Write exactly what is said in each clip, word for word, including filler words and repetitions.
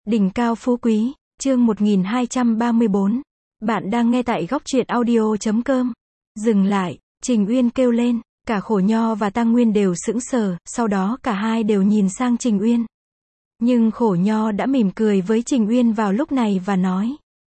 Đỉnh cao phú quý, chương một nghìn hai trăm ba mươi bốn. Bạn đang nghe tại góc truyện audio chấm com. Dừng lại, Trình Uyên kêu lên, cả Khổ Nho và Tăng Nguyên đều sững sờ, sau đó cả hai đều nhìn sang Trình Uyên. Nhưng Khổ Nho đã mỉm cười với Trình Uyên vào lúc này và nói.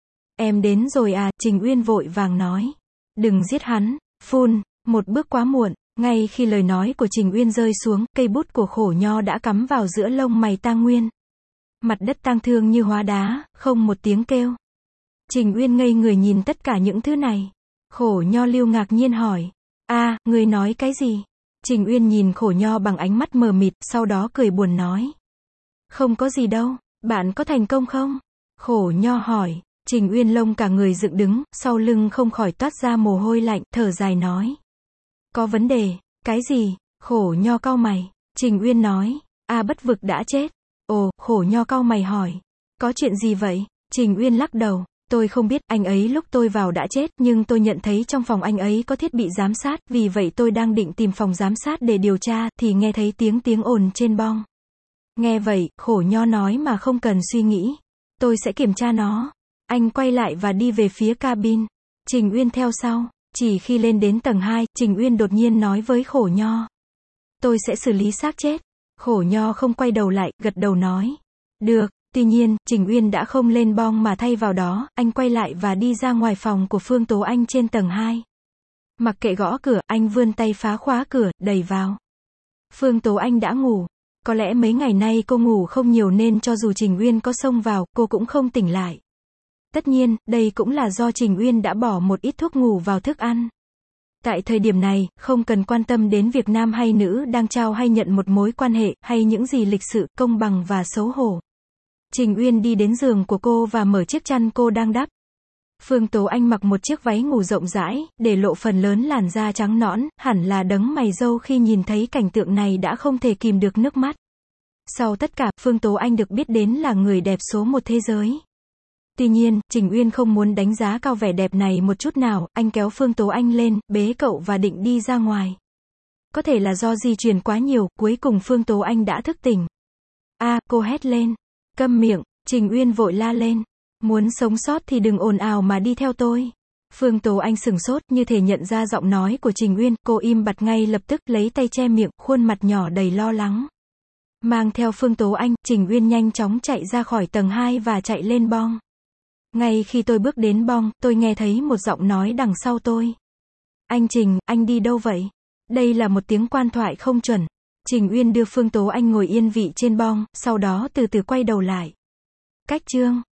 Em đến rồi à, Trình Uyên vội vàng nói. Đừng giết hắn, phun, một bước quá muộn. Ngay khi lời nói của Trình Uyên rơi xuống, cây bút của Khổ Nho đã cắm vào giữa lông mày Tăng Nguyên. Mặt đất tang thương như hóa đá, không một tiếng kêu. Trình Uyên ngây người nhìn tất cả những thứ này. Khổ Nho Lưu ngạc nhiên hỏi. A, người nói cái gì? Trình Uyên nhìn Khổ Nho bằng ánh mắt mờ mịt, sau đó cười buồn nói. Không có gì đâu, bạn có thành công không? Khổ Nho hỏi. Trình Uyên lông cả người dựng đứng, sau lưng không khỏi toát ra mồ hôi lạnh, thở dài nói. Có vấn đề, cái gì? Khổ Nho cau mày. Trình Uyên nói. A Bất Vực đã chết. Ồ, Khổ Nho cau mày hỏi. Có chuyện gì vậy? Trình Uyên lắc đầu. Tôi không biết, anh ấy lúc tôi vào đã chết, nhưng tôi nhận thấy trong phòng anh ấy có thiết bị giám sát, vì vậy tôi đang định tìm phòng giám sát để điều tra, thì nghe thấy tiếng tiếng ồn trên bong. Nghe vậy, Khổ Nho nói mà không cần suy nghĩ. Tôi sẽ kiểm tra nó. Anh quay lại và đi về phía cabin. Trình Uyên theo sau. Chỉ khi lên đến tầng hai, Trình Uyên đột nhiên nói với Khổ Nho. Tôi sẽ xử lý xác chết. Khổ Nho không quay đầu lại, gật đầu nói. Được, tuy nhiên, Trình Uyên đã không lên bong mà thay vào đó, anh quay lại và đi ra ngoài phòng của Phương Tố Anh trên tầng hai. Mặc kệ gõ cửa, anh vươn tay phá khóa cửa, đẩy vào. Phương Tố Anh đã ngủ. Có lẽ mấy ngày nay cô ngủ không nhiều nên cho dù Trình Uyên có xông vào, cô cũng không tỉnh lại. Tất nhiên, đây cũng là do Trình Uyên đã bỏ một ít thuốc ngủ vào thức ăn. Tại thời điểm này, không cần quan tâm đến việc nam hay nữ đang trao hay nhận một mối quan hệ, hay những gì lịch sự, công bằng và xấu hổ. Trình Uyên đi đến giường của cô và mở chiếc chăn cô đang đắp. Phương Tố Anh mặc một chiếc váy ngủ rộng rãi, để lộ phần lớn làn da trắng nõn, hẳn là đấng mày râu khi nhìn thấy cảnh tượng này đã không thể kìm được nước mắt. Sau tất cả, Phương Tố Anh được biết đến là người đẹp số một thế giới. Tuy nhiên, Trình Uyên không muốn đánh giá cao vẻ đẹp này một chút nào, anh kéo Phương Tố Anh lên, bế cậu và định đi ra ngoài. Có thể là do di chuyển quá nhiều, cuối cùng Phương Tố Anh đã thức tỉnh. A, cô hét lên. Câm miệng, Trình Uyên vội la lên. Muốn sống sót thì đừng ồn ào mà đi theo tôi. Phương Tố Anh sửng sốt, như thể nhận ra giọng nói của Trình Uyên, cô im bặt ngay lập tức, lấy tay che miệng, khuôn mặt nhỏ đầy lo lắng. Mang theo Phương Tố Anh, Trình Uyên nhanh chóng chạy ra khỏi tầng hai và chạy lên bong. Ngay khi tôi bước đến bong, tôi nghe thấy một giọng nói đằng sau tôi. Anh Trình, anh đi đâu vậy? Đây là một tiếng quan thoại không chuẩn. Trình Uyên đưa Phương Tố Anh ngồi yên vị trên bong, sau đó từ từ quay đầu lại. Cách chương